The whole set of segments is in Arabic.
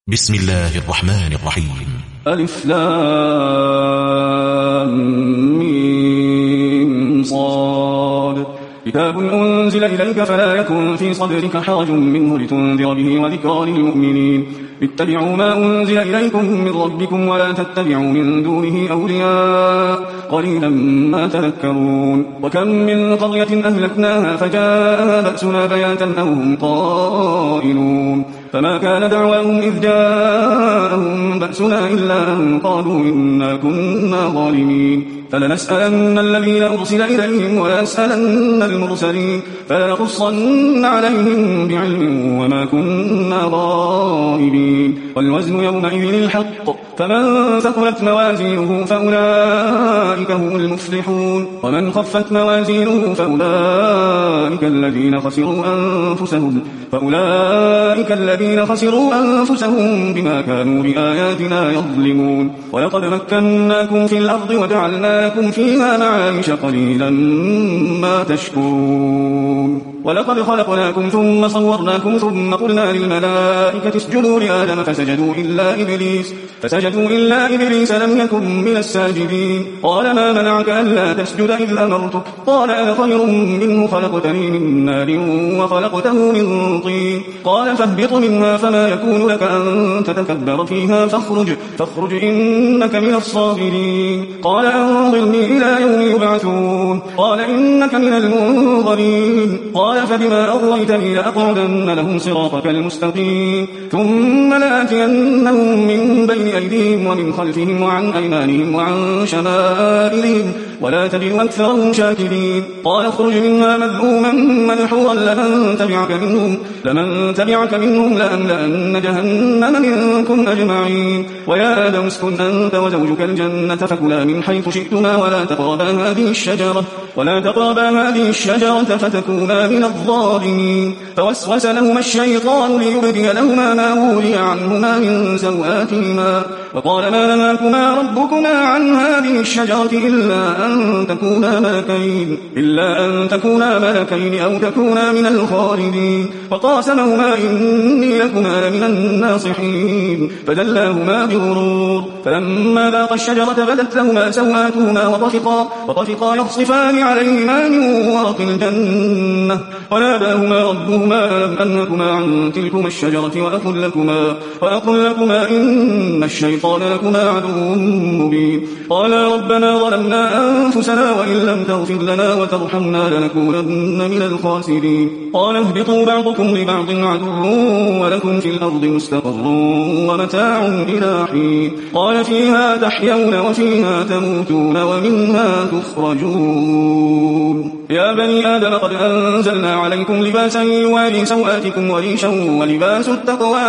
بسم الله الرحمن الرحيم. ألف لام ميم صاد. كتاب أنزل إليك فلا يكن في صدرك حرج منه لتنذر به وذكرى للمؤمنين. اتبعوا ما أنزل إليكم من ربكم ولا تتبعوا من دونه أولياء قليلا ما تذكرون. وكم من قرية أهلكناها فجاءها بأسنا بياتا أو هم قائلون فما كان دعواهم إذ جاءهم بأسنا إلا أن قالوا إنا كنا ظالمين. فلنسألن الذين أرسل إليهم ولنسألن المرسلين فلنقصن عليهم بعلم وما كنا غائبين. والوزن يومئذ الحق فمن ثقلت موازينه فأولئك هم المفلحون ومن خفت موازينه فأولئك الذين خسروا أنفسهم بما كانوا بآياتنا يظلمون. ولقد مكناكم في الأرض وجعلنا لكم فيها معايش قليلا ما تشكرون. ولقد خلقناكم ثم صورناكم ثم قلنا للملائكة اسجدوا لآدم فسجدوا إلا إبليس لم يكن من الساجدين. قال ما منعك ألا تسجد إذ أمرتك؟ قال أنا خير منه خلقتني من نار وخلقته من طين. قال فاهبط منها فما يكون لك أن تتكبر فيها فاخرج إنك من الصاغرين. قال أنظرني إلى يوم يبعثون. قال إنك من المنظرين. قال فبما أغويتني لأقعدن لهم صراطك المستقيم ثم لآتينهم من بين أيديهم ومن خلفهم وعن أيمانهم وعن شمائلهم ولا تجد أكثرهم شاكرين. قال اخرج منها مذءوما مدحورا لمن تبعك منهم لأملأن جهنم منكم أجمعين. ويا آدم اسكن أنت وزوجك الجنة فكلا من حيث شئتما ولا تقربا هذه الشجرة فتكونا من الظالمين. فوسوس لهما الشيطان ليبدي لهما ما ولي عنهما من سوآتهما وقال ما نهاكما ربكما عن هذه الشجرة إلا أن تكونا ملكين أو تكونا من الخالدين. وقاسمهما إني لكما لمن الناصحين فدلاهما بغرور. فلما ذاقا الشجرة بدت لهما سوآتهما وطفقا يخصفان عليهما من ورق الجنة وناداهما ربهما ألم أنهكما عن تلكما الشجرة وأقل لكما إن الشيطان لكما عدو مبين. قالا ربنا ظلمنا أنفسنا وإن لم تغفر لنا وترحمنا لنكونن من الخاسرين. قال اهبطوا بعضكم لبعض عدو ولكم في الأرض مستقر ومتاع إلى حين. قال فيها تحيون وفيها تموتون ومنها تخرجون. يا بني آدم قد أنزلنا عليكم لباسا يواري سوآتكم وريشا ولباس التقوى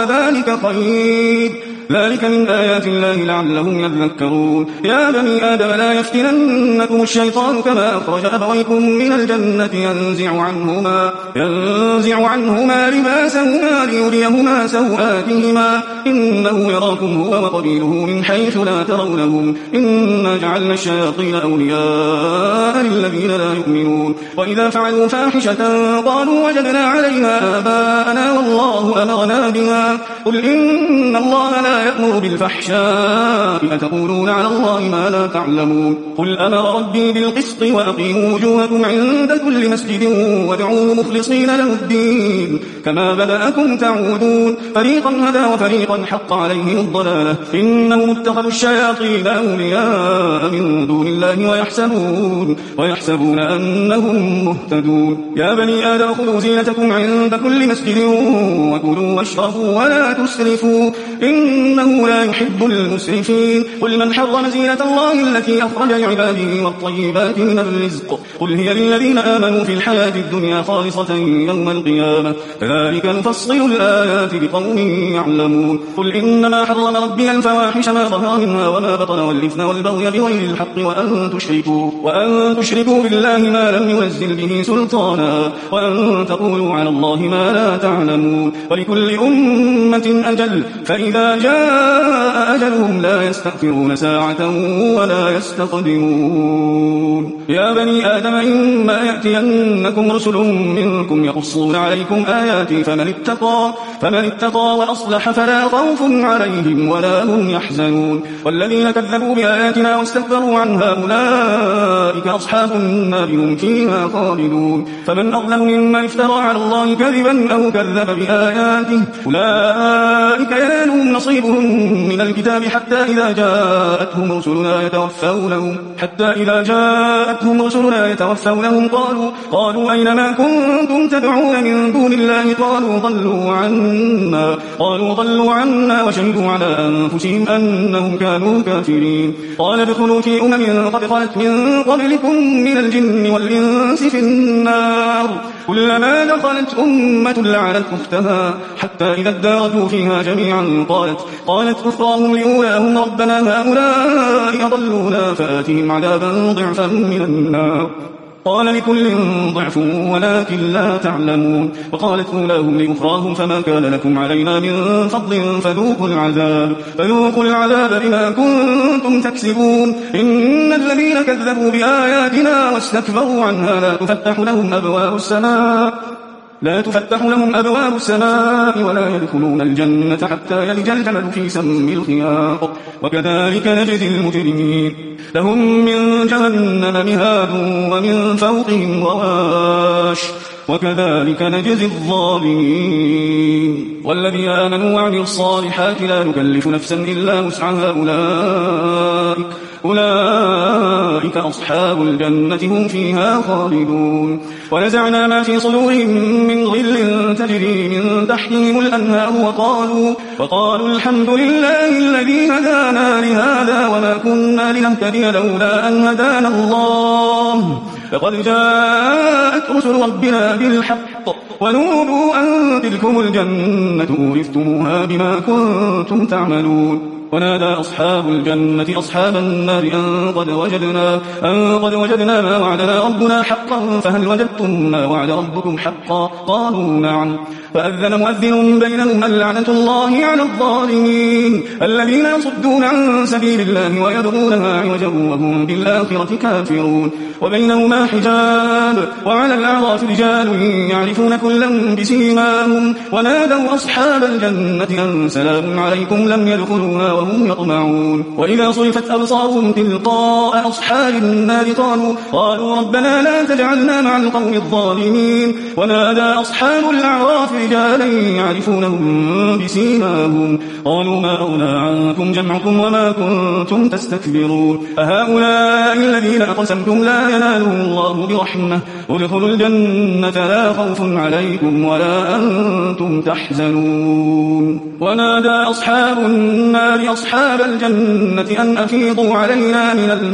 ذلك من آيات الله لعلهم يذكرون. يا بني آدم لا يفتننكم الشيطان كما أخرج أبويكم من الجنة ينزع عنهما لباسهما ليريهما سوآتهما إنه يراكم هو وقبيله من حيث لا ترونهم إنا جعلنا الشياطين أولياء للذين لا يؤمنون. وإذا فعلوا فاحشة قالوا وجدنا عليها آباءنا والله أمرنا بها قل إن الله لا يأمر بالفحشاء أتقولون على الله ما لا تعلمون. قل أمر ربي بالقسط وأقيموا وجوهكم عند كل مسجد وادعوه مخلصين له الدين كما بدأكم تعودون. فريقا هدى وفريقا حق عليهم الضلالة إنهم اتخذوا الشياطين أولياء من دون الله ويحسبون أنهم مهتدون. يا بني آدم خذوا زينتكم عند كل مسجد وكلوا واشربوا ولا تسرفوا إنه لا يحب المسرفين. قل من حرم زينة الله التي أخرج لعباده والطيبات من الرزق قل هي للذين آمنوا في الحياة الدنيا خالصة يوم القيامة كذلك نفصل الآيات لقوم يعلمون. قل إنما حرم ربي الفواحش ما ظهر منها وما بطن والإثم والبغي بغير الحق وأن تشركوا بالله ما لم ينزل به سلطانا وأن تقولوا على الله ما لا تعلمون. ولكل أمة أجل فإذا جاء جاء أجلهم لا يستأخرون ساعة ولا يستقدمون. يا بني آدم إما يأتينكم رسل منكم يقصون عليكم آياتي فمن اتقى وأصلح فلا خوف عليهم ولا هم يحزنون. والذين كذبوا بآياتنا واستكبروا عنها أولئك أصحاب النار هم فيها خالدون. فمن أظلم ممن افترى على الله كذبا أو كذب بآياته أولئك ينالهم نصيبهم من الكتاب حتى إذا جاءتهم رسلنا يتوفونهم قالوا أين ما كنتم تدعون من دون الله قالوا ضلوا عنا وشهدوا على أنفسهم أنهم كانوا كافرين. قال ادخلوا في قد خلت من قبلكم من الجن والإنس في النار كلما دخلت أمة لعنت أختها حتى إذا اداركوا فيها جميعا قالت أخراهم لأولاهم ربنا هؤلاء أضلونا فآتهم عذابا ضعفا من النار. قال لكل ضعف ولكن لا تعلمون. وقالت أولاهم لأخراهم فما كان لكم علينا من فضل فذوقوا العذاب بما كنتم تكسبون. إن الذين كذبوا بآياتنا واستكبروا عنها لا تفتح لهم أبواب السماء ولا يدخلون الجنة حتى يلج الجمل في سم الخياط وكذلك نجزي المجرمين. لهم من جهنم مهاد ومن فوقهم غواش وكذلك نجزي الظالمين. والذين آمنوا وعملوا الصالحات لا نكلف نفسا إلا وسعها أولئك أصحاب الجنة هم فيها خالدون. ونزعنا ما في صدورهم من غل تجري من تحتهم الأنهار وقالوا الحمد لله الذي هدانا لهذا وما كنا لنهتدي لولا أن هدانا الله لقد جاءت رسل ربنا بالحق ونودوا أن تلكم الجنة أورثتموها بما كنتم تعملون. ونادى أصحاب الجنة أصحاب النار أن قد وجدنا ما وعدنا ربنا حقا فهل وجدتم ما وعد ربكم حقا قالوا نعم. فأذن مؤذن بينهم اللعنة الله على الظالمين الذين يصدون عن سبيل الله ويبغونها عوجا وهم بالآخرة كافرون. وبينهما حجاب وعلى الأعراف رجال يعرفون كلا بسيماهم ونادوا أصحاب الجنة أن سلام عليكم لم يدخلوها وهم يطمعون. وإذا صرفت أبصارهم تلقاء أصحاب النار قالوا ربنا لا تجعلنا مع القوم الظالمين. ونادى أصحاب الأعراف رجالا يعرفونهم بسيماهم قالوا ما أغنى عنكم جمعكم وما كنتم تستكبرون أهؤلاء الذين أقسمتم لا ينالهم الله برحمة ادخلوا الجنة لا خوف عليكم ولا أنتم تحزنون. ونادى أصحاب النار أصحاب الجنة أن أفيضوا علينا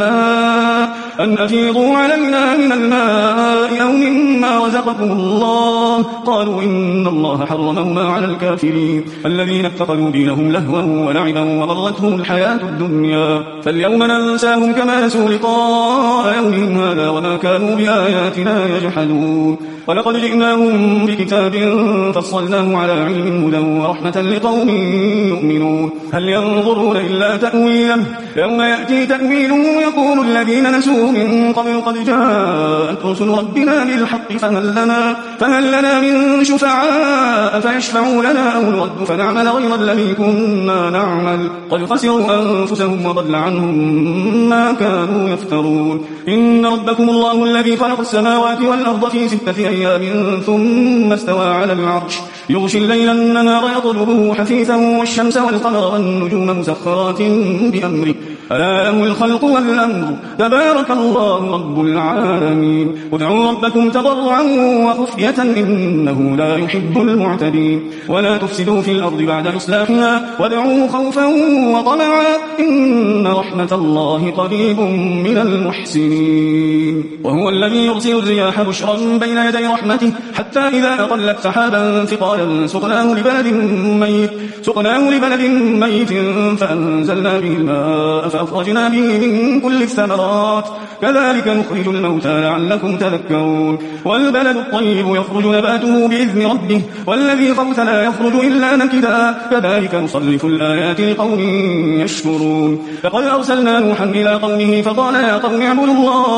من الماء أو مما رزقكم الله قالوا إن الله حرمهما على الكافرين الذين اتخذوا دينهم لهوا ولعبا وغرتهم الحياة الدنيا فاليوم ننساهم كما نسوا لقاء يومهم هذا وما كانوا بآياتنا يجحدون. ولقد جئناهم بكتاب فصلناه على علم هدى ورحمة لقوم يؤمنون. هل ينظرون إلا تأويله يوم يأتي تأويله يقول الذين نسوه من قبل قد جاءت رسل ربنا بالحق فهل لنا من شفعاء فيشفعوا لنا أو نرد فنعمل غير الذي كنا نعمل قد خسروا أنفسهم وضل عنهم ما كانوا يفترون. إن ربكم الله الذي خلق السماوات والأرض في 6 أيام ثم استوى على العرش يغشي الليل النهار يطلبه حثيثا والشمس والقمر والنجوم مسخرات بأمره ألا له الخلق والأمر تبارك الله رب العالمين. ادعوا ربكم تضرعا وخفية إنه لا يحب المعتدين ولا تفسدوا في الأرض بعد إصلاحها وادعوه خوفا وطمعا إن رحمة الله قريب من المحسنين. وهو الذي يرسل الرياح بشرا بين يدي رحمته حتى إذا أقلت سحابا ثقالا سقناه لبلد ميت فأنزلنا به الماء شاء فأخرجنا به من كل الثمرات كذلك نخرج الموتى لعلكم تذكرون والبلد الطيب يخرج نباته بإذن ربه والذي خبث لا يخرج إلا نكدا كذلك نصرف الآيات لقوم يشكرون فقد أرسلنا نوحا إلى قومه فقال يا قوم اعبدوا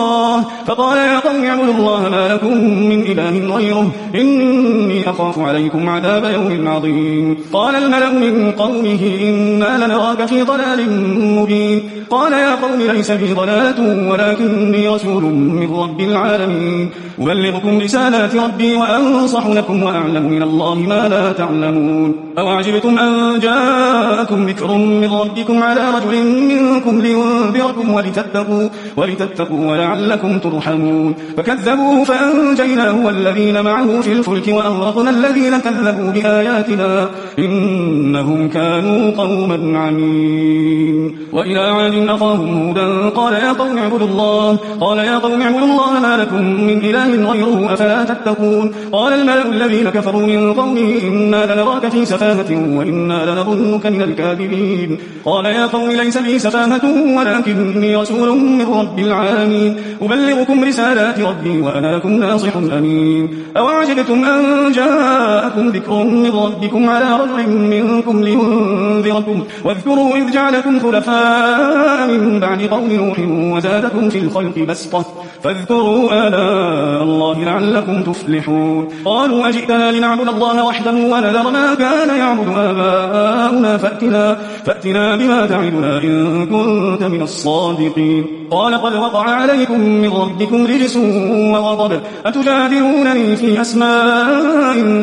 الله ما لكم من إله غيره إني أخاف عليكم عذاب يوم عظيم قال الملأ من قومه إنا لنراك في ضلال مبين قال يا قوم ليس بي ضلالة ولكني رسول من رب العالمين أبلغكم رسالات ربي وأنصح لكم وأعلم من الله ما لا تعلمون أوعجبتم أن جاءكم ذكر من ربكم على رجل منكم لينذركم ولتتقوا ولعلكم ترحمون فكذبوه فأنجيناه والذين معه في الفلك وأغرقنا الذين كذبوا بآياتنا إنهم كانوا قوما عمين وإلى عاد أخاهم هودا قال يا قوم اعبدوا الله ما لكم من إله غيره أفلا تتقون قال الملأ الذين كفروا من قومه إنا لنراك في سفاهة وإنا لنظنك من الكاذبين قال يا قوم ليس بي سفاهة ولكني رسول من رب العالمين أبلغكم رسالات ربي وأنا لكم ناصح أمين أوعجبتم أن جاءكم ذكر من ربكم على رجل منكم لينذركم واذكروا إذ جعلكم خلفاء من بعد قوم نوح وزادكم في الخلق بسطة فاذكروا آلاء الله لعلكم تفلحون قالوا أجئتنا لنعبد الله وحده ونذر ما كان يعبد آباؤنا فأتنا بما تعدنا إن كنت من الصادقين قال قد وقع عليكم من ربكم رجس وغضب أتجادلونني في أسماء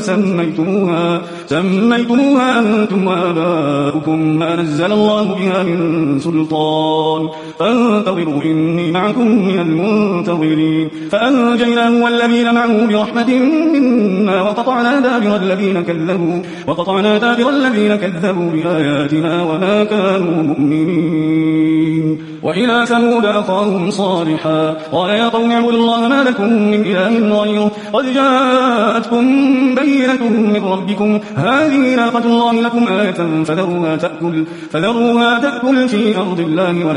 سميتموها أنتم وآباؤكم ما نزل الله بها من سلطان فانتظروا إني معكم من المنتظرين فأنجيناه والذين معه برحمة منا وقطعنا دابر الذين كذبوا بآياتنا وما كانوا مؤمنين وإلى ثمود أخاهم صالحا قال يا قوم اعبدوا الله ما لكم من إله غيره قد جاءتكم بينة من ربكم هذه ناقة الله لكم آية فذروها تأكل في أرض الله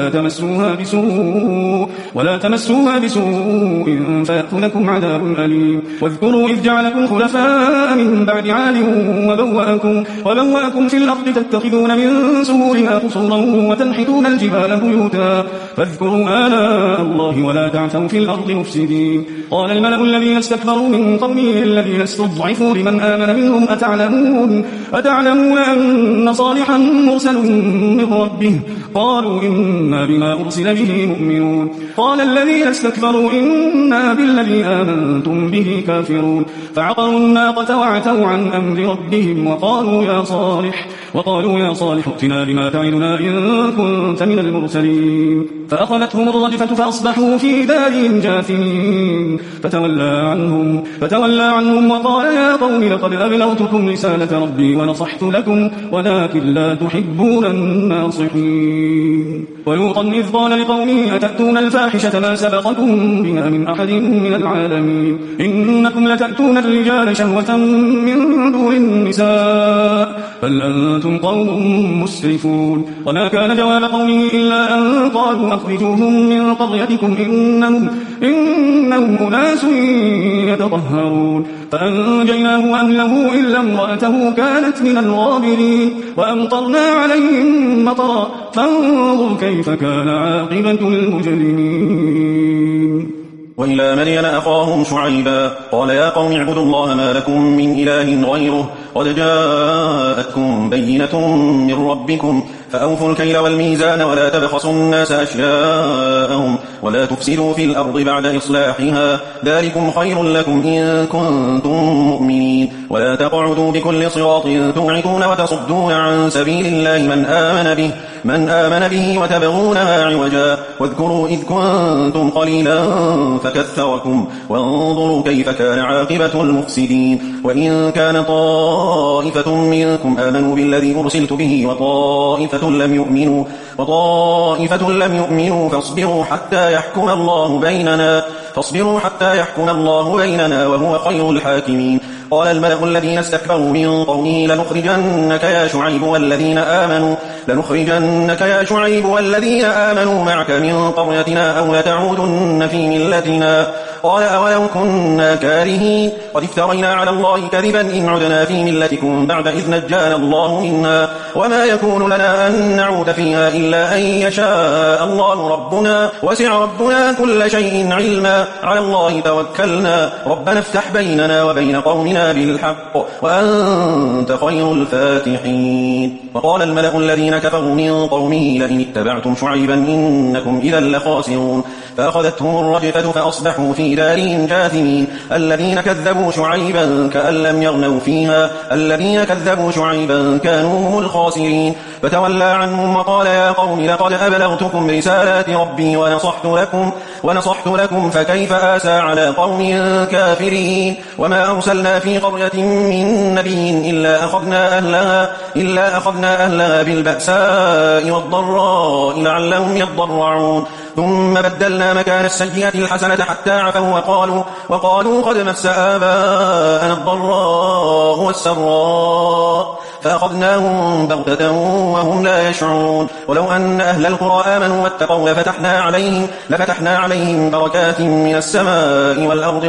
ولا تمسوها بسوء فيأخذكم عذاب أليم واذكروا إذ جعلكم خلفاء من بعد عاد وبوأكم في الأرض تتخذون من سهولها قصورا وتنحتون الجبال بيوتا فاذكروا آلاء الله ولا تعثوا في الأرض مفسدين قال الملأ الذين استكبروا من قومه الذين استضعفوا لمن آمن منهم أتعلمون أن صالحا مرسل من ربه قالوا إنا بما أرسل به مؤمنون قال الذين استكبروا إنا بالذي آمنتم به كافرون فعقروا الناقة وعتوا عن أمر ربهم وقالوا يا صالح ائتنا بما تعدنا إن كنت من المرسلين فأخذتهم الرجفة فأصبحوا في دارهم جاثمين فتولى عنهم وقال يا قوم لقد أبلغتكم رسالة ربي ونصحت لكم ولكن لا تحبون الناصحين ولوطا إذ قال لقومه أتأتون الفاحشة ما سبقكم بها من أحد من العالمين إنكم لتأتون الرجال شهوة من دون النساء بل أنتم قوم مسرفون وما كان جواب قومه إلا أن قالوا أخرجوهم من قريتكم إنهم أناس يتطهرون فأنجيناه وأهله إلا امرأته كانت من الغابرين وأمطرنا عليهم مطرا فانظر كيف كان عاقبة المجرمين وإلى مدين أخاهم شعيبا قال يا قوم اعبدوا الله ما لكم من إله غيره قد جاءتكم بينة من ربكم فأوفوا الكيل والميزان ولا تبخسوا الناس أشياءهم ولا تفسدوا في الأرض بعد إصلاحها ذلكم خير لكم إن كنتم مؤمنين ولا تقعدوا بكل صراط توعدون وتصدون عن سبيل الله من آمن به وتبغونها عوجا واذكروا إذ كنتم قليلا فكثركم وانظروا كيف كان عاقبة المفسدين وإن كان طائفة منكم آمنوا بالذي أرسلت به وطائفة لم يؤمنوا فاصبروا حتى يحكم الله بيننا وهو خير الحاكمين قال الملأ الذين استكبروا من قومه لنخرجنك يا شعيب والذين آمنوا معك من قريتنا أو لتعودن في ملتنا. قال أولو كنا كارهين قد افترينا على الله كذبا إن عدنا في ملتكم بعد إذ نجانا الله منا وما يكون لنا أن نعود فيها إلا أن يشاء الله ربنا وسع ربنا كل شيء علما على الله توكلنا ربنا افتح بيننا وبين قومنا بالحق وأنت خير الفاتحين. وقال الملأ الذين كفروا من قومه لئن اتبعتم شعيبا إنكم إذا لخاسرون فأخذتهم الرجفة فأصبحوا في دارهم جاثمين. الذين كذبوا شعيبا كأن لم يغنوا فيها الذين كذبوا شعيبا كانوا هم الخاسرين. فتولى عنهم وقال يا قوم لقد أبلغتكم رسالات ربي ونصحت لكم فكيف آسى على قوم كافرين. وما أرسلنا في قرية من نبي إلا أخذنا أهلها بالبأساء والضراء لعلهم يضرعون ثم بدلنا مكان السيئة الحسنة حتى عفوا وقالوا قد مس آباءنا الضراء والسراء فأخذناهم بغتة وهم لا يشعرون. ولو أن أهل القرى آمنوا واتقوا لفتحنا عليهم بركات من السماء والأرض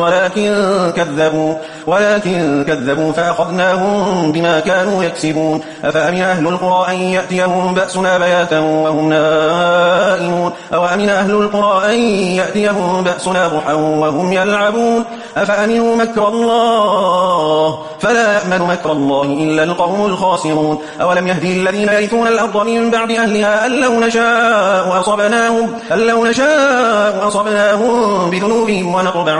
ولكن كذبوا فأخذناهم بما كانوا يكسبون. أفأمن أهل القرى أن يأتيهم بأسنا بياتا وهم نائمون أو أمن أهل القرى أن يأتيهم بأسنا ضحى وهم يلعبون. أفأمنوا مكر الله فلا يأمن مكر الله إلا القوم الخاسرون. أولم يهدي الذين يرثون الأرض من بعد أهلها أن لو نشاء أصبناهم بذنوبهم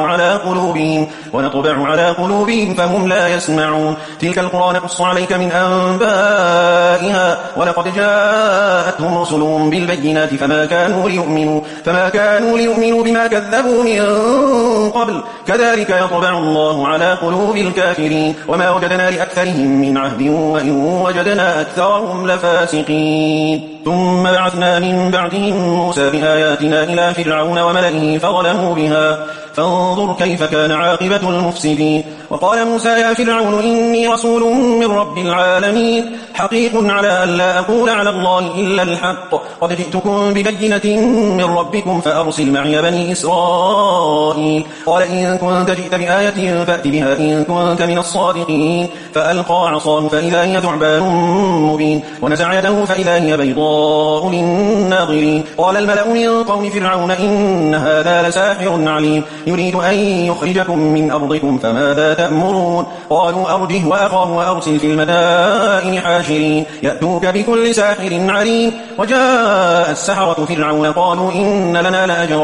ونطبع على قلوبهم فهم لا يسمعون. تلك القرى نقص عليك من أنبائها ولقد جاءتهم رسلهم بالبينات فما كانوا ليؤمنوا بما كذبوا من قبل كذلك يطبع الله على قلوب الكافرين. وما وجدنا لأكثرهم من عهد وإن وجدنا أكثرهم لفاسقين. ثم بعثنا من بعدهم موسى بآياتنا إلى فرعون وملئه فظلموا بها فانظر كيف كان عاقبة المفسدين. وقال موسى يا فرعون إني رسول من رب العالمين حقيق على أن لا أقول على الله إلا الحق قد جئتكم ببينة من ربكم فأرسل معي بني إسرائيل. قال إن كنت جئت بآية فأت بها إن كنت من الصادقين. فألقى عصاه فإذا هي ثعبان مبين ونزع يده فإذا هي بيضاء للناظرين. قال الملأ من قوم فرعون إن هذا لساحر عليم يريد أن يخرجكم من أرضكم فماذا تأمرون. قالوا أرجه وأخاه وأرسل في المدائن حاشرين يأتوك بكل ساحر عليم. وجاء السحرة فرعون قالوا إن لنا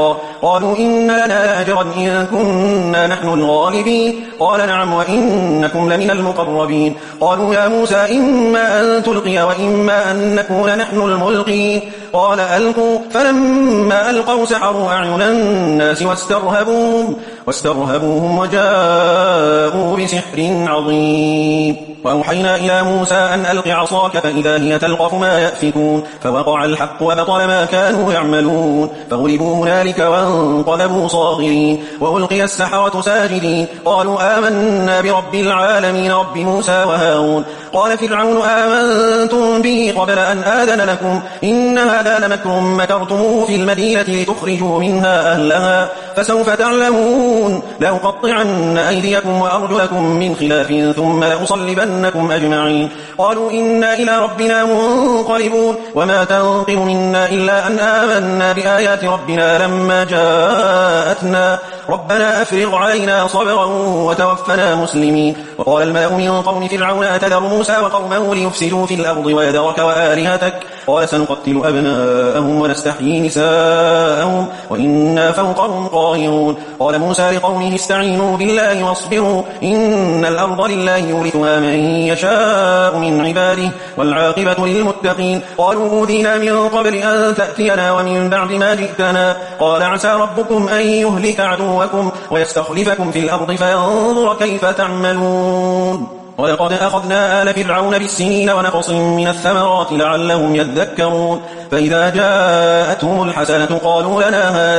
لأجرا إن كنا نحن الغالبين. قال نعم وإنكم لمن المقربين. قالوا يا موسى إما أن تلقي وإما أن نكون نحن الملقين. قال ألقوا فلما ألقوا سحروا أعين الناس واسترهبوهم وجاءوا بسحر عظيم. وأوحينا إلى موسى أن ألق عصاك فإذا هي تلقف ما يأفكون فوقع الحق وبطل ما كانوا يعملون فغلبوا هنالك وانقلبوا صاغرين. وألقي السحرة ساجدين قالوا آمنا برب العالمين رب موسى وهارون. قال فرعون آمنتم به قبل أن آذن لكم إن هذا لمكر مكرتموه في المدينة لتخرجوا منها أهلها فسوف تعلمون. لأقطعن أيديكم وأرجلكم من خلاف ثم لأصلبنكم أجمعين. قالوا إنا إلى ربنا منقلبون. وما تنقم منا إلا أن آمنا بآيات ربنا لما جاءتنا ربنا أفرغ علينا صبرا وتوفنا مسلمين. وقال الملأ من قوم فرعون أتذر موسى وقومه ليفسدوا في الأرض ويذرك وآلهتك قال سنقتل أبناءهم ونستحيي نساءهم وإنا فوقهم قاهرون. قال موسى لقومه استعينوا بالله واصبروا إن الأرض لله يورثها من يشاء من عباده والعاقبة للمتقين. قالوا أوذينا من قبل أن تأتينا ومن بعد ما جئتنا قال عسى ربكم أن يهلك عدوكم ويستخلفكم في الأرض فينظر كيف تعملون. ولقد أخذنا آل فرعون بالسنين ونقص من الثمرات لعلهم يذكرون. فإذا جاءتهم الحسنة قالوا لنا هذه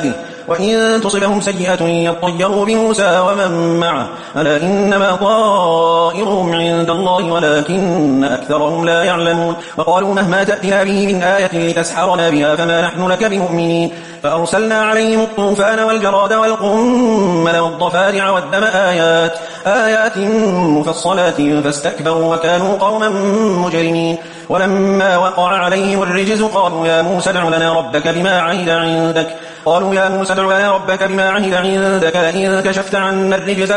وإن تصبهم سيئة يطيروا بموسى ومن معه ألا إنما طائرهم عند الله ولكن أكثرهم لا يعلمون وقالوا مهما تأتنا به من آية لتسحرنا بها فما نحن لك بمؤمنين فأرسلنا عليهم الطوفان والجراد والقمل والضفادع والدم آيات مفصلات فاستكبروا وكانوا قوما مجرمين ولما وقع عليهم الرجز قالوا يا موسى ادع لنا ربك بما عهد عندك لئن كشفت عنا الرجز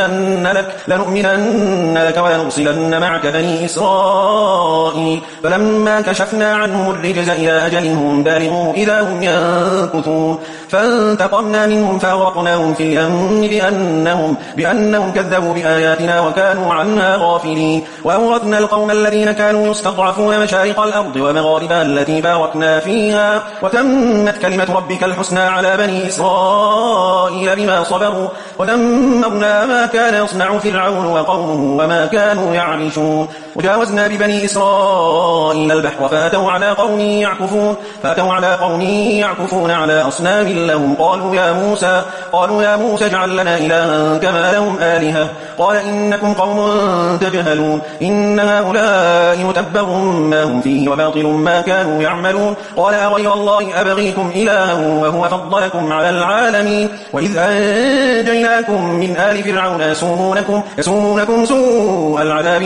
لنؤمنن لك ولنرسلن معك بني إسرائيل فلما كشفنا عنهم الرجز إلى أجل هم بالغوه إذا هم ينكثون فانتقمنا منهم فأغرقناهم في اليم بأنهم كذبوا بآياتنا وكانوا عنها غافلين وأورثنا القوم الذين كانوا يستضعفون مشارق الأرض ومغاربها التي باركنا فيها وتمت كلمة ربك الحسنى على بني إسرائيل بما صبروا ودمرنا ما كان يصنع فرعون وقومه وما كانوا يعرشون وجاوزنا ببني إسرائيل البحر فأتوا على قوم يعكفون على أصنام لهم قالوا يا موسى اجعل لنا إلها كما لهم آلهة قال إنكم قوم تجهلون إن هؤلاء متبر ما هم فيه وباطل ما كانوا يعملون قال أغير الله أبغيكم إلها وهو فضلكم على العالمين وإذ أنجيناكم من آل فرعون يسومونكم سوء العذاب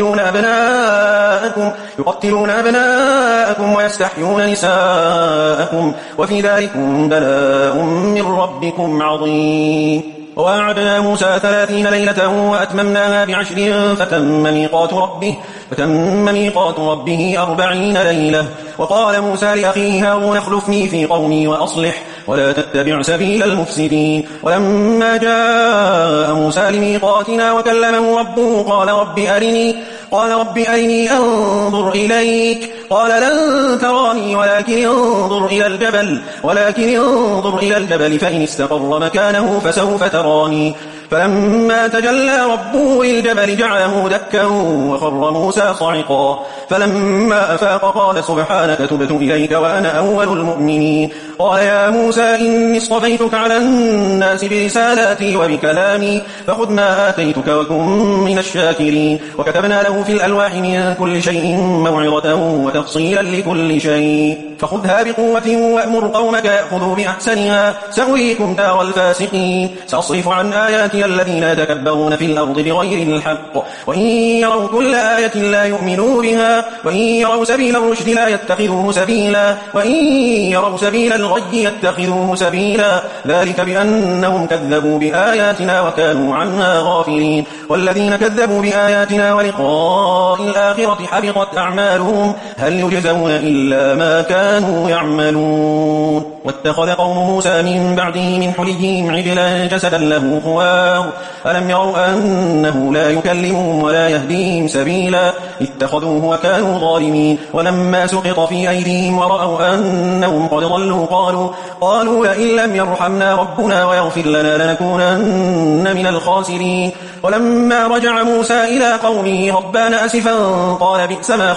يقتلون أبناءكم ويستحيون نساءكم وفي ذلكم بلاء من ربكم عظيم وواعدنا موسى 30 ليلة وأتممناها ب10 فتم ميقات ربه 40 ليلة وقال موسى لأخيه هارون اخلفني في قومي وأصلح ولا تتبع سبيل المفسدين ولما جاء موسى لميقاتنا وكلمه ربه قال رب أرني أنظر إليك قال لن تراني ولكن انظر إلى الجبل فإن استقر مكانه فسوف تراني فلما تجلى ربه للجبل جعله دكا وخر موسى صعقا فلما أفاق قال سبحانك تبت إليك وأنا أول المؤمنين قال يا موسى إني اصطفيتك على الناس برسالاتي وبكلامي فخذ ما آتيتك وكن من الشاكرين وكتبنا له في الألواح من كل شيء موعظة وتفصيلا لكل شيء فخذها بقوة وأمر قومك يأخذوا بأحسنها سأريكم دار الفاسقين سأصرف عن آياتي الذين يتكبرون في الأرض بغير الحق وإن يروا كل آية لا يؤمنوا بها وإن يروا سبيل الرشد لا يتخذوه سبيلا وإن يروا سبيل الغي يتخذوه سبيلا ذلك بأنهم كذبوا بآياتنا وكانوا عنها غافلين والذين كذبوا بآياتنا ولقاء الآخرة حبطت أعمالهم هل يجزون إلا ما كانوا يعملون واتخذ قوم موسى من بعده من حليهم عجلا جسدا له خوار ألم يروا أنه لا يكلمهم ولا يهديهم سبيلا اتخذوه وكانوا ظالمين ولما سقط في أيديهم ورأوا أنهم قد ضلوا قالوا لئن لم يرحمنا ربنا ويغفر لنا لنكونن من الخاسرين ولما رجع موسى إلى قومه غضبان أسفا قال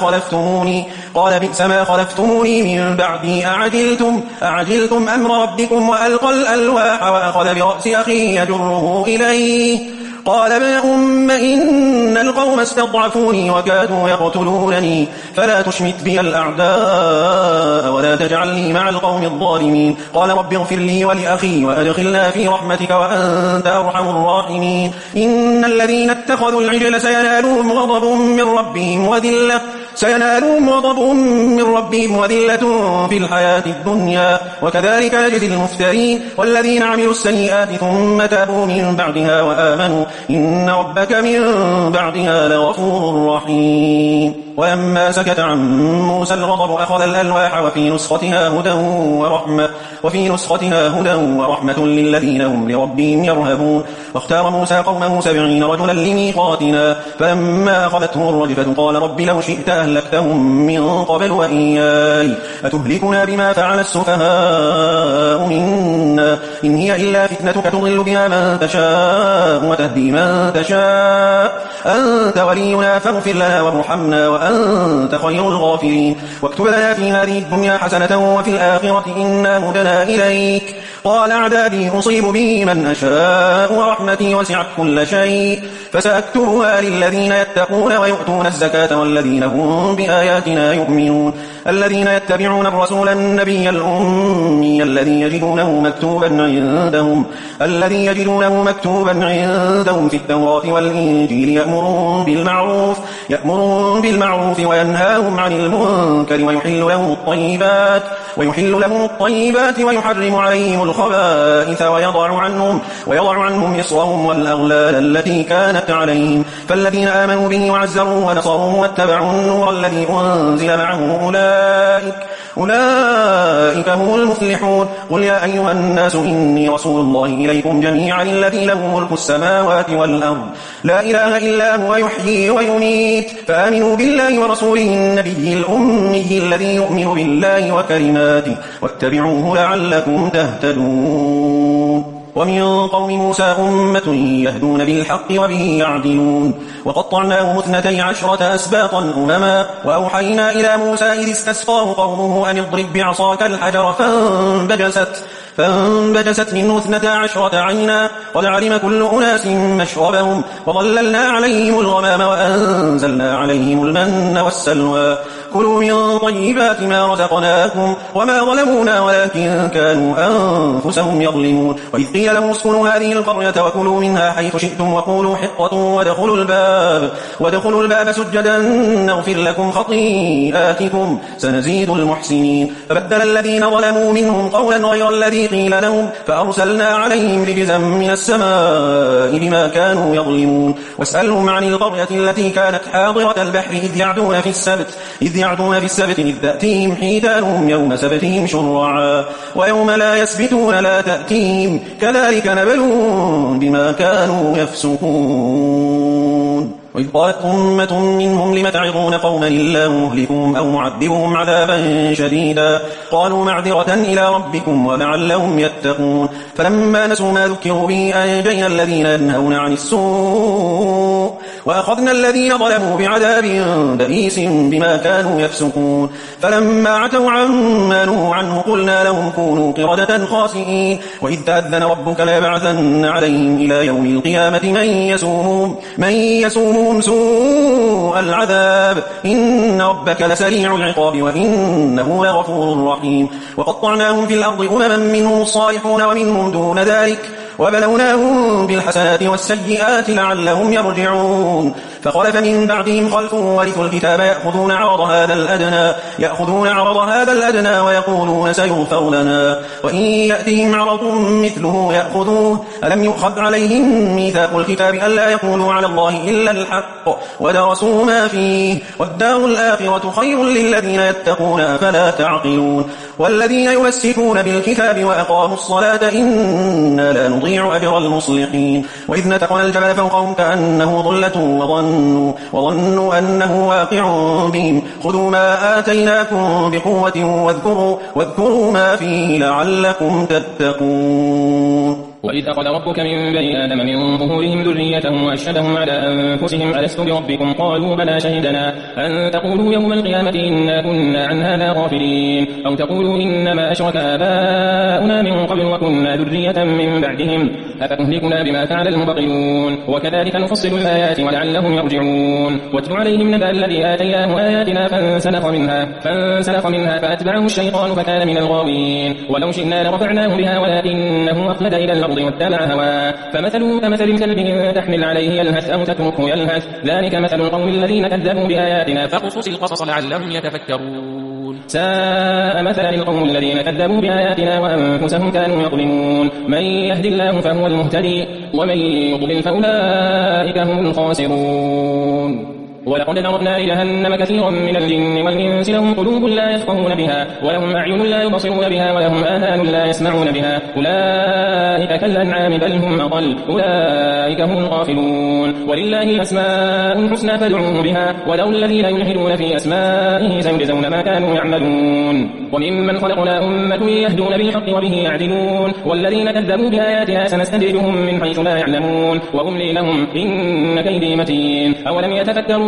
بئس ما خلفتموني من بعدي أعجلتم أمر ربكم وألقى الألواح وأخذ برأس أخيه يجره إليه قال ابن أم إن القوم استضعفوني وكادوا يقتلونني فلا تشمت بي الأعداء ولا تجعلني مع القوم الظالمين قال رب اغفر لي ولأخي وأدخلنا في رحمتك وأنت أرحم الراحمين إن الذين اتخذوا العجل سينالهم غضب من ربهم وذلة في الحياة الدنيا وكذلك نجزي المفترين والذين عملوا السيئات ثم تابوا من بعدها وآمنوا إن ربك من بعدها لغفور رحيم ولما سكت عن موسى الغضب أخذ الألواح وفي نسختها هدى ورحمة للذين هم لربهم يرهبون واختار موسى قومه 70 رجلا لميقاتنا فلما أخذتهم الرجفة قال رب لو شئت أهلكتهم من قبل وإياي أتهلكنا بما فعل السفهاء منا إن هي إلا فتنتك تضل بها من تشاء وتهدي من تشاء أنت ولينا فاغفر لنا وارحمنا وأنت خير الغافرين واكتب لنا في هذه الدنيا حسنة وفي الآخرة إنا هدنا إليك قال عذابي أصيب به من أشاء ورحمتي وسعت كل شيء فسأكتبها للذين يتقون ويؤتون الزكاة والذين هم بآياتنا يؤمنون الذين يتبعون الرسول النبي الأمي الذي يجدونه مكتوبا عندهم في التوراة والإنجيل يأمرون بالمعروف وينهاهم عن المنكر ويحل لهم الطيبات ويحرم عليهم الخبائث ويضع عنهم إصرهم والأغلال التي كانت عليهم فالذين آمنوا به وعزروه ونصروه واتبعوا النور الذي أنزل معه أولئك هم المفلحون قل يا أيها الناس إني رسول الله إليكم جميعا الذي له ملك السماوات والأرض لا إله إلا هو يحيي ويميت فآمنوا بالله ورسوله النبي الأمي الذي يؤمن بالله وكلماته واتبعوه لعلكم تهتدون ومن قوم موسى أمة يهدون بالحق وبه يعدلون وقطعناهم 12 أسباطا أمما وأوحينا إلى موسى إذ استسقاه قومه أن اضرب بعصاك الحجر فانبجست منه 12 عينا قد علم كل أناس مشربهم وظللنا عليهم الغمام وأنزلنا عليهم المن والسلوى كلوا من طيبات ما رزقناكم وما ظلمونا ولكن كانوا أنفسهم يظلمون وإذ قيل لهم اسكنوا هذه القرية وكلوا منها حيث شئتم وقولوا حطة وادخلوا الباب سجدا نغفر لكم خطيئاتكم سنزيد المحسنين فبدل الذين ظلموا منهم قولا غير الذي قيل لهم فأرسلنا عليهم رجزا من السماء بما كانوا يظلمون واسألهم عن القرية التي كانت حاضرة البحر إذ يعدون في السبت إذ تأتيهم حيتانهم يوم سبتهم شرعا ويوم لا يسبتون لا تأتيهم كذلك نبلوهم بما كانوا يفسقون وإذ قالت أمة منهم لم تعظون قوما الله مهلكهم أو معذبهم عذابا شديدا قالوا معذرة إلى ربكم ولعلهم يتقون فلما نسوا ما ذكروا به أنجينا الذين ينهون عن السوء وأخذنا الذين ظلموا بعذاب بئيس بما كانوا يفسقون فلما عتوا عما نهوا عنه قلنا لهم كونوا قردة خاسئين وإذ تأذن ربك ليبعثن عليهم إلى يوم القيامة من يسومهم سوء العذاب إن ربك لسريع العقاب وإنه لغفور رحيم وقطعناهم في الأرض أمما منهم الصالحون ومنهم دون ذلك وبلوناهم بالحسنات والسيئات لعلهم يرجعون فخلف من بعدهم خلف ورثوا الكتاب يأخذون عرض هذا الأدنى ويقولون سيغفر لنا وإن يأتهم عرض مثله يأخذوه ألم يؤخذ عليهم ميثاق الكتاب ألا يقولوا على الله إلا الحق ودرسوا ما فيه والدار الآخرة خير للذين يتقون أفلا تعقلون والذين يمسكون بالكتاب وأقاموا الصلاة إنا لا نضيع أجر المصلحين وإذ نتقنا الجبل فوقهم كأنه ظلة وظنوا أنه واقع بهم خذوا ما آتيناكم بقوة واذكروا ما فيه لعلكم تتقون وإذ أخذ ربك من بني آدم من ظهورهم ذريتهم وأشهدهم على أنفسهم ألست بربكم قالوا بلى شهدنا أن تقولوا يوم القيامة إنا كنا عن هذا غافلين أو تقولوا إنما أشرك آباؤنا من قبل وكنا ذرية من بعدهم أفتهلكنا بما فعل المبطلون وكذلك نفصل الآيات ولعلهم يرجعون واتل عليهم نبأ الذي آتيناه آياتنا فانسلخ منها فأتبعه الشيطان فكان من الغاوين ولو شئنا لرفعناه بها ولكنه أخلد إلى الأرض واتبع هواه فمثله كمثل الكلب إن تحمل عليه يلهث أو تتركه يلهث ذلك مثل القوم الذين كذبوا بآياتنا فاقصص القصص لعلهم يتفكرون ساء مثلا القوم الذين كذبوا بآياتنا وأنفسهم كانوا يظلمون من يهد الله فهو المهتدي ومن يضلل فأولئك هم الخاسرون ولقد ذرأنا لجهنم كثيرا من الجن والإنس لهم قلوب لا يفقهون بها ولهم أعين لا يبصرون بها ولهم آذان لا يسمعون بها أولئك كالأنعام بل هم أضل أولئك هم الغافلون ولله الأسماء الحسنى فادعوه بها وذروا الذين يلحدون في أسمائه سيجزون ما كانوا يعملون وممن خلقنا أمة يهدون بالحق وبه يعدلون والذين كذبوا بآياتنا سنستدرجهم من حيث لا يعلمون وأملي لهم إن كيدي متين أولم يتفكروا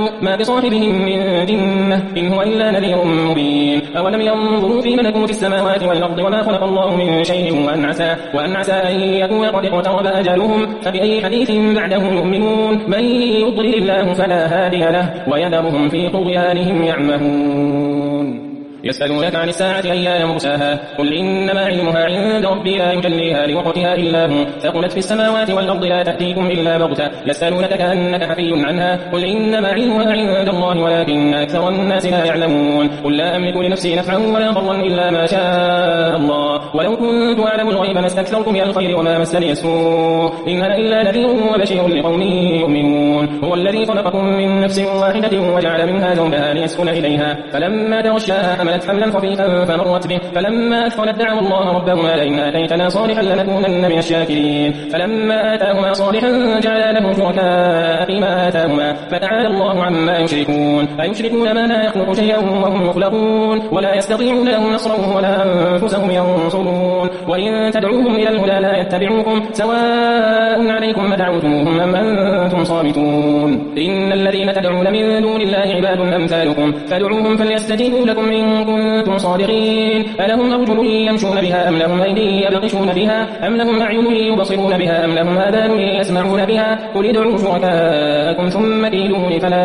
ما بصاحبهم من جنة إن هو إلا نذير مبين أولم ينظروا في ملكوت السماوات والأرض وما خلق الله من شيء وأن عسى أن يكون قد اقترب أجلهم فبأي حديث بعده يؤمنون من يضلل الله فلا هادي له ويذرهم في طغيانهم يعمهون يسألونك عن الساعة أيان مرساها قل إنما علمها عند ربي لا يجليها لوقتها إلا هو ثقلت في السماوات والأرض لا تأتيكم إلا بغتة يسألونك كأنك حفي عنها قل إنما علمها عند الله ولكن أكثر الناس لا يعلمون قل لا أملك لنفسي نفعا ولا ضرا إلا ما شاء الله ولو كنت أعلم الغيب ما استكثرت من الخير وما مسني السوء إن أنا إلا نذير وبشير لقوم يؤمنون هو الذي خلقكم من نفس واحدة وجعل منها زوجها ليسكن إليها فلما تغشاها حملت حملا خفيفا فمرت به فلما أثقلت دعوا الله ربهما لئن آتيتنا صالحا لنكونن من الشاكرين فلما آتاهما صالحا جعل له شركاء فيما آتاهما فتعالى الله عما يشركون أيشركون ما لا يخلق شيئا وهم يخلقون ولا يستطيعون لهم نصرا ولا أنفسهم ينصرون وإن تدعوهم إلى الهدى لا يتبعوكم سواء عليكم دعوتموهم أم أنتم صامتون إن الذين تدعون من دون الله عباد أمثالكم فادعوهم فليستجيبوا لكم إن كنتم صادقين ألهم أرجل يمشون بها أم لهم أيدي يبطشون بها أم لهم أعين يبصرون بها أم لهم آذان يسمعون بها قل ادعوا شركاءكم ثم كيدون فلا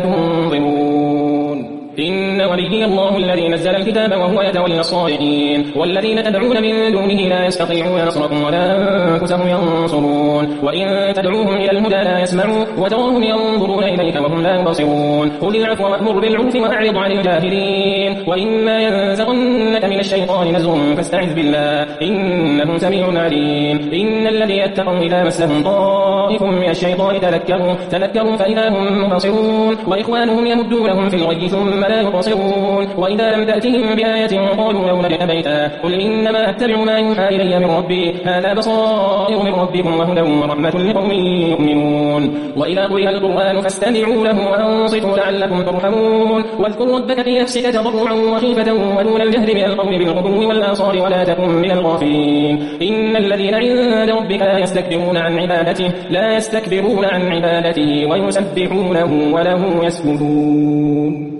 تنظرون إن وليي الله الذي نزل الكتاب وهو يتولى الصالحين والذين تدعون من دونه لا يستطيعون نصركم ولا أنفسهم ينصرون وإن تدعوهم إلى الهدى لا يسمعوا وتراهم ينظرون إليك وهم لا يبصرون قل العفو وأمر بالعرف وأعرض عن الجاهلين وإما ينزغنك من الشيطان نزغ فاستعذ بالله إنه سميع عليم إن الذي اتقوا إذا مسهم طائف من الشيطان تذكروا فإذا هم مبصرون وإخوانهم يمدونهم في الغي ثم لا يبصرون وإذا لم تأتهم بآية قالوا لولا جئت بيتا قل إنما أتبع ما يوحى إلي من ربي هذا بصائر من ربكم وهدى ورحمة لقوم يؤمنون وإذا قرئ القرآن فاستمعوا له وأنصتوا لعلكم ترحمون واذكر ربك في نفسك تضرعا وخيفة ودون الجهر من القول بالغدو والآصال ولا تكن من الغافلين إن الذين عند ربك لا يستكبرون عن عبادته ويسبحونه وله يسجدون